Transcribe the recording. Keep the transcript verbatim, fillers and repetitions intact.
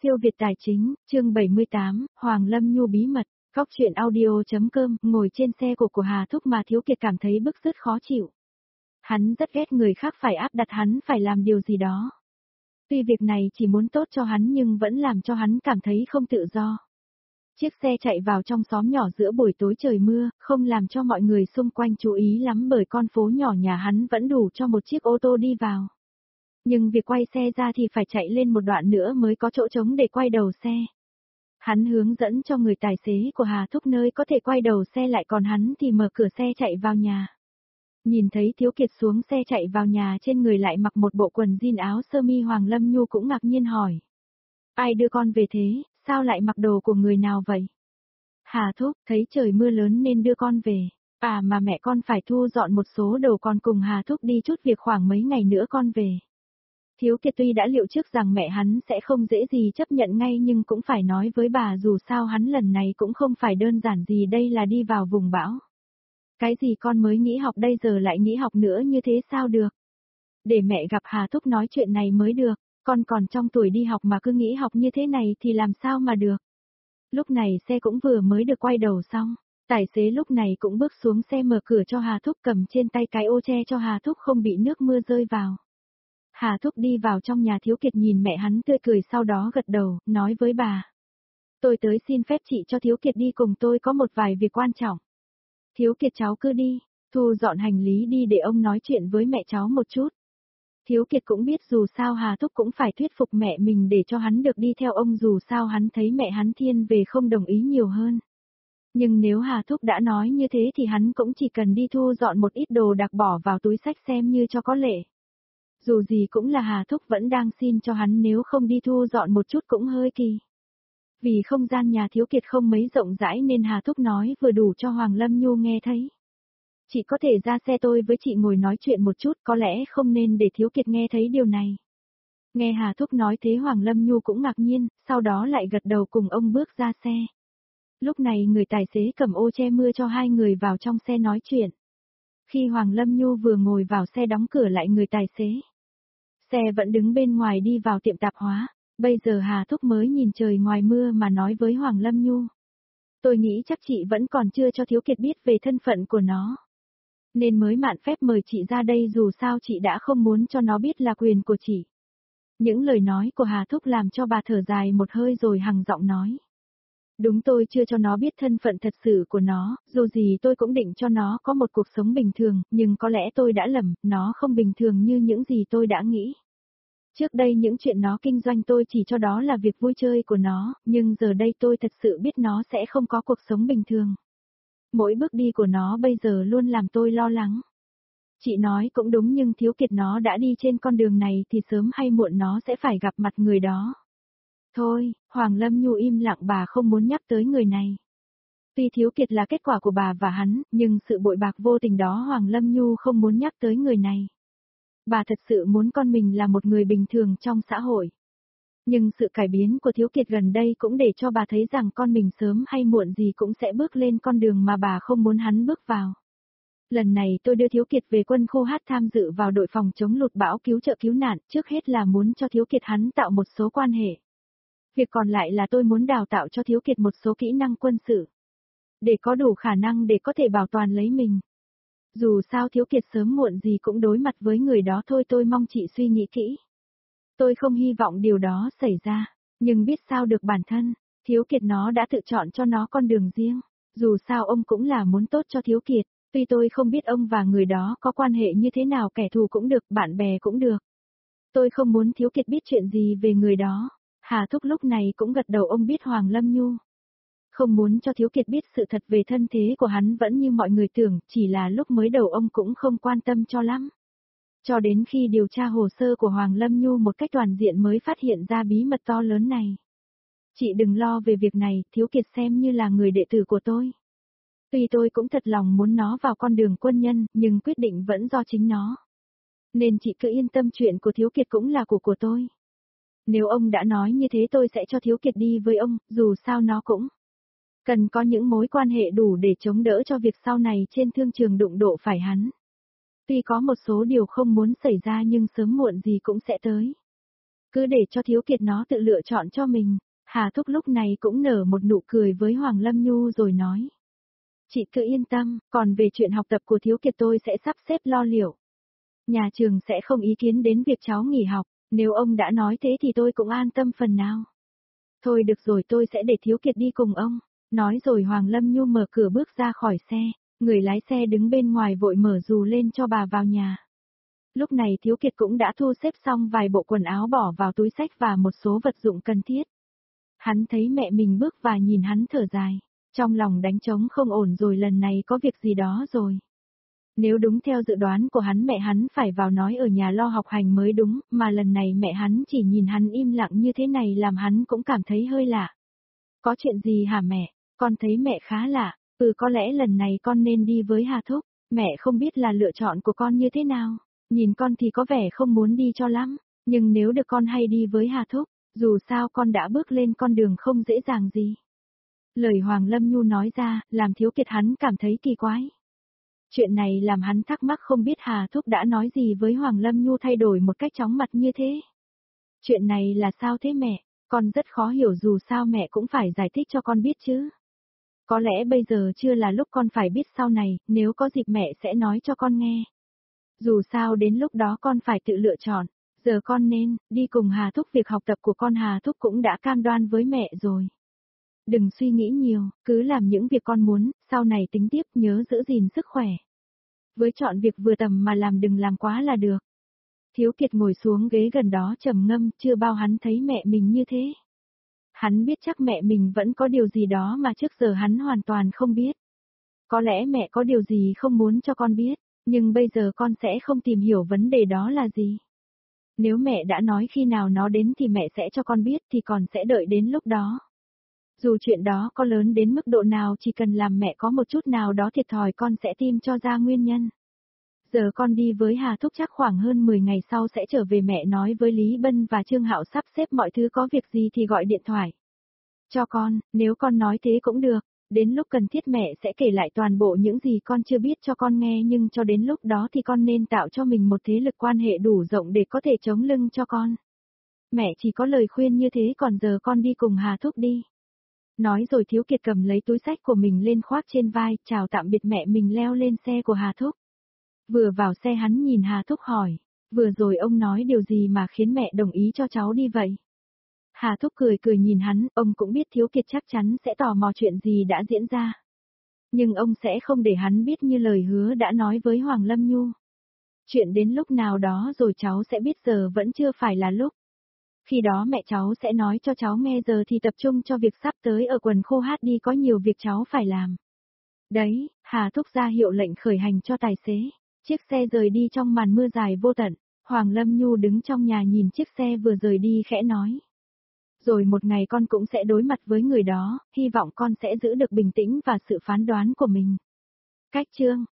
Siêu Việt Tài Chính, chương bảy mươi tám, Hoàng Lâm Nhu bí mật, góc truyện audio.com, ngồi trên xe của của Hà Thúc mà Thiếu Kiệt cảm thấy bức rứt khó chịu. Hắn rất ghét người khác phải áp đặt hắn phải làm điều gì đó. Tuy việc này chỉ muốn tốt cho hắn nhưng vẫn làm cho hắn cảm thấy không tự do. Chiếc xe chạy vào trong xóm nhỏ giữa buổi tối trời mưa, không làm cho mọi người xung quanh chú ý lắm bởi con phố nhỏ nhà hắn vẫn đủ cho một chiếc ô tô đi vào. Nhưng việc quay xe ra thì phải chạy lên một đoạn nữa mới có chỗ trống để quay đầu xe. Hắn hướng dẫn cho người tài xế của Hà Thúc nơi có thể quay đầu xe lại còn hắn thì mở cửa xe chạy vào nhà. Nhìn thấy Thiếu Kiệt xuống xe chạy vào nhà trên người lại mặc một bộ quần jean áo sơ mi Hoàng Lâm Nhu cũng ngạc nhiên hỏi. Ai đưa con về thế, sao lại mặc đồ của người nào vậy? Hà Thúc thấy trời mưa lớn nên đưa con về. À mà mẹ con phải thu dọn một số đồ con cùng Hà Thúc đi chút việc khoảng mấy ngày nữa con về. Thiếu Kiệt tuy đã liệu trước rằng mẹ hắn sẽ không dễ gì chấp nhận ngay nhưng cũng phải nói với bà dù sao hắn lần này cũng không phải đơn giản gì đây là đi vào vùng bão. Cái gì con mới nghĩ học đây giờ lại nghĩ học nữa như thế sao được? Để mẹ gặp Hà Thúc nói chuyện này mới được, con còn trong tuổi đi học mà cứ nghĩ học như thế này thì làm sao mà được? Lúc này xe cũng vừa mới được quay đầu xong, tài xế lúc này cũng bước xuống xe mở cửa cho Hà Thúc cầm trên tay cái ô che cho Hà Thúc không bị nước mưa rơi vào. Hà Thúc đi vào trong nhà Thiếu Kiệt nhìn mẹ hắn tươi cười sau đó gật đầu, nói với bà. Tôi tới xin phép chị cho Thiếu Kiệt đi cùng tôi có một vài việc quan trọng. Thiếu Kiệt cháu cứ đi, thu dọn hành lý đi để ông nói chuyện với mẹ cháu một chút. Thiếu Kiệt cũng biết dù sao Hà Thúc cũng phải thuyết phục mẹ mình để cho hắn được đi theo ông dù sao hắn thấy mẹ hắn thiên về không đồng ý nhiều hơn. Nhưng nếu Hà Thúc đã nói như thế thì hắn cũng chỉ cần đi thu dọn một ít đồ đặc bỏ vào túi xách xem như cho có lệ. Dù gì cũng là Hà Thúc vẫn đang xin cho hắn nếu không đi thu dọn một chút cũng hơi kỳ. Vì không gian nhà Thiếu Kiệt không mấy rộng rãi nên Hà Thúc nói vừa đủ cho Hoàng Lâm Nhu nghe thấy. Chị có thể ra xe tôi với chị ngồi nói chuyện một chút có lẽ không nên để Thiếu Kiệt nghe thấy điều này. Nghe Hà Thúc nói thế Hoàng Lâm Nhu cũng ngạc nhiên, sau đó lại gật đầu cùng ông bước ra xe. Lúc này người tài xế cầm ô che mưa cho hai người vào trong xe nói chuyện. Khi Hoàng Lâm Nhu vừa ngồi vào xe đóng cửa lại người tài xế. Xe vẫn đứng bên ngoài đi vào tiệm tạp hóa, bây giờ Hà Thúc mới nhìn trời ngoài mưa mà nói với Hoàng Lâm Nhu. Tôi nghĩ chắc chị vẫn còn chưa cho Thiếu Kiệt biết về thân phận của nó. Nên mới mạn phép mời chị ra đây dù sao chị đã không muốn cho nó biết là quyền của chị. Những lời nói của Hà Thúc làm cho bà thở dài một hơi rồi hằng giọng nói. Đúng tôi chưa cho nó biết thân phận thật sự của nó, dù gì tôi cũng định cho nó có một cuộc sống bình thường, nhưng có lẽ tôi đã lầm, nó không bình thường như những gì tôi đã nghĩ. Trước đây những chuyện nó kinh doanh tôi chỉ cho đó là việc vui chơi của nó, nhưng giờ đây tôi thật sự biết nó sẽ không có cuộc sống bình thường. Mỗi bước đi của nó bây giờ luôn làm tôi lo lắng. Chị nói cũng đúng nhưng Thiếu Kiệt nó đã đi trên con đường này thì sớm hay muộn nó sẽ phải gặp mặt người đó. Thôi, Hoàng Lâm Nhu im lặng bà không muốn nhắc tới người này. Tuy Thiếu Kiệt là kết quả của bà và hắn, nhưng sự bội bạc vô tình đó Hoàng Lâm Nhu không muốn nhắc tới người này. Bà thật sự muốn con mình là một người bình thường trong xã hội. Nhưng sự cải biến của Thiếu Kiệt gần đây cũng để cho bà thấy rằng con mình sớm hay muộn gì cũng sẽ bước lên con đường mà bà không muốn hắn bước vào. Lần này tôi đưa Thiếu Kiệt về quân khu hát tham dự vào đội phòng chống lụt bão cứu trợ cứu nạn, trước hết là muốn cho Thiếu Kiệt hắn tạo một số quan hệ. Việc còn lại là tôi muốn đào tạo cho Thiếu Kiệt một số kỹ năng quân sự. Để có đủ khả năng để có thể bảo toàn lấy mình. Dù sao Thiếu Kiệt sớm muộn gì cũng đối mặt với người đó thôi tôi mong chị suy nghĩ kỹ. Tôi không hy vọng điều đó xảy ra, nhưng biết sao được bản thân, Thiếu Kiệt nó đã tự chọn cho nó con đường riêng. Dù sao ông cũng là muốn tốt cho Thiếu Kiệt, tuy tôi không biết ông và người đó có quan hệ như thế nào kẻ thù cũng được, bạn bè cũng được. Tôi không muốn Thiếu Kiệt biết chuyện gì về người đó. Hà Thúc lúc này cũng gật đầu ông biết Hoàng Lâm Nhu. Không muốn cho Thiếu Kiệt biết sự thật về thân thế của hắn vẫn như mọi người tưởng, chỉ là lúc mới đầu ông cũng không quan tâm cho lắm. Cho đến khi điều tra hồ sơ của Hoàng Lâm Nhu một cách toàn diện mới phát hiện ra bí mật to lớn này. Chị đừng lo về việc này, Thiếu Kiệt xem như là người đệ tử của tôi. Tuy tôi cũng thật lòng muốn nó vào con đường quân nhân, nhưng quyết định vẫn do chính nó. Nên chị cứ yên tâm chuyện của Thiếu Kiệt cũng là của của tôi. Nếu ông đã nói như thế tôi sẽ cho Thiếu Kiệt đi với ông, dù sao nó cũng cần có những mối quan hệ đủ để chống đỡ cho việc sau này trên thương trường đụng độ phải hắn. Tuy có một số điều không muốn xảy ra nhưng sớm muộn gì cũng sẽ tới. cứ để cho Thiếu Kiệt nó tự lựa chọn cho mình. Hà Thúc lúc này cũng nở một nụ cười với Hoàng Lâm Nhu rồi nói. Chị cứ yên tâm, còn về chuyện học tập của Thiếu Kiệt tôi sẽ sắp xếp lo liệu. Nhà trường sẽ không ý kiến đến việc cháu nghỉ học, nếu ông đã nói thế thì tôi cũng an tâm phần nào. Thôi được rồi, tôi sẽ để Thiếu Kiệt đi cùng ông. Nói rồi Hoàng Lâm Nhu mở cửa bước ra khỏi xe, người lái xe đứng bên ngoài vội mở dù lên cho bà vào nhà. Lúc này Thiếu Kiệt cũng đã thu xếp xong vài bộ quần áo bỏ vào túi xách và một số vật dụng cần thiết. Hắn thấy mẹ mình bước và nhìn hắn thở dài, trong lòng đánh trống không ổn rồi, lần này có việc gì đó rồi. Nếu đúng theo dự đoán của hắn, mẹ hắn phải vào nói ở nhà lo học hành mới đúng, mà lần này mẹ hắn chỉ nhìn hắn im lặng như thế này làm hắn cũng cảm thấy hơi lạ. Có chuyện gì hả mẹ? Con thấy mẹ khá lạ. Ừ, có lẽ lần này con nên đi với Hà Thúc. Mẹ không biết là lựa chọn của con như thế nào. Nhìn con thì có vẻ không muốn đi cho lắm, nhưng nếu được con hay đi với Hà Thúc, dù sao con đã bước lên con đường không dễ dàng gì. Lời Hoàng Lâm Nhu nói ra, làm Thiếu Kiệt hắn cảm thấy kỳ quái. Chuyện này làm hắn thắc mắc không biết Hà Thúc đã nói gì với Hoàng Lâm Nhu thay đổi một cách chóng mặt như thế. Chuyện này là sao thế mẹ? Con rất khó hiểu, dù sao mẹ cũng phải giải thích cho con biết chứ. Có lẽ bây giờ chưa là lúc con phải biết, sau này, nếu có dịp mẹ sẽ nói cho con nghe. Dù sao đến lúc đó con phải tự lựa chọn, giờ con nên đi cùng Hà Thúc, việc học tập của con Hà Thúc cũng đã cam đoan với mẹ rồi. Đừng suy nghĩ nhiều, cứ làm những việc con muốn, sau này tính tiếp, nhớ giữ gìn sức khỏe. Với chọn việc vừa tầm mà làm, đừng làm quá là được. Thiếu Kiệt ngồi xuống ghế gần đó trầm ngâm, chưa bao hắn thấy mẹ mình như thế. Hắn biết chắc mẹ mình vẫn có điều gì đó mà trước giờ hắn hoàn toàn không biết. Có lẽ mẹ có điều gì không muốn cho con biết, nhưng bây giờ con sẽ không tìm hiểu vấn đề đó là gì. Nếu mẹ đã nói khi nào nó đến thì mẹ sẽ cho con biết, thì con sẽ đợi đến lúc đó. Dù chuyện đó có lớn đến mức độ nào, chỉ cần làm mẹ có một chút nào đó thiệt thòi con sẽ tìm cho ra nguyên nhân. Giờ con đi với Hà Thúc chắc khoảng hơn mười ngày sau sẽ trở về, mẹ nói với Lý Bân và Trương Hạo sắp xếp mọi thứ, có việc gì thì gọi điện thoại cho con, nếu con nói thế cũng được. Đến lúc cần thiết mẹ sẽ kể lại toàn bộ những gì con chưa biết cho con nghe, nhưng cho đến lúc đó thì con nên tạo cho mình một thế lực quan hệ đủ rộng để có thể chống lưng cho con. Mẹ chỉ có lời khuyên như thế, còn giờ con đi cùng Hà Thúc đi. Nói rồi Thiếu Kiệt cầm lấy túi xách của mình lên khoác trên vai, chào tạm biệt mẹ mình leo lên xe của Hà Thúc. Vừa vào xe hắn nhìn Hà Thúc hỏi, vừa rồi ông nói điều gì mà khiến mẹ đồng ý cho cháu đi vậy? Hà Thúc cười cười nhìn hắn, ông cũng biết Thiếu Kiệt chắc chắn sẽ tò mò chuyện gì đã diễn ra. Nhưng ông sẽ không để hắn biết như lời hứa đã nói với Hoàng Lâm Nhu. Chuyện đến lúc nào đó rồi cháu sẽ biết, giờ vẫn chưa phải là lúc. Khi đó mẹ cháu sẽ nói cho cháu nghe, giờ thì tập trung cho việc sắp tới ở quần khô hát đi, có nhiều việc cháu phải làm. Đấy, Hà Thúc ra hiệu lệnh khởi hành cho tài xế. Chiếc xe rời đi trong màn mưa dài vô tận. Hoàng Lâm Nhu đứng trong nhà nhìn chiếc xe vừa rời đi khẽ nói. Rồi một ngày con cũng sẽ đối mặt với người đó, hy vọng con sẽ giữ được bình tĩnh và sự phán đoán của mình. Cách chương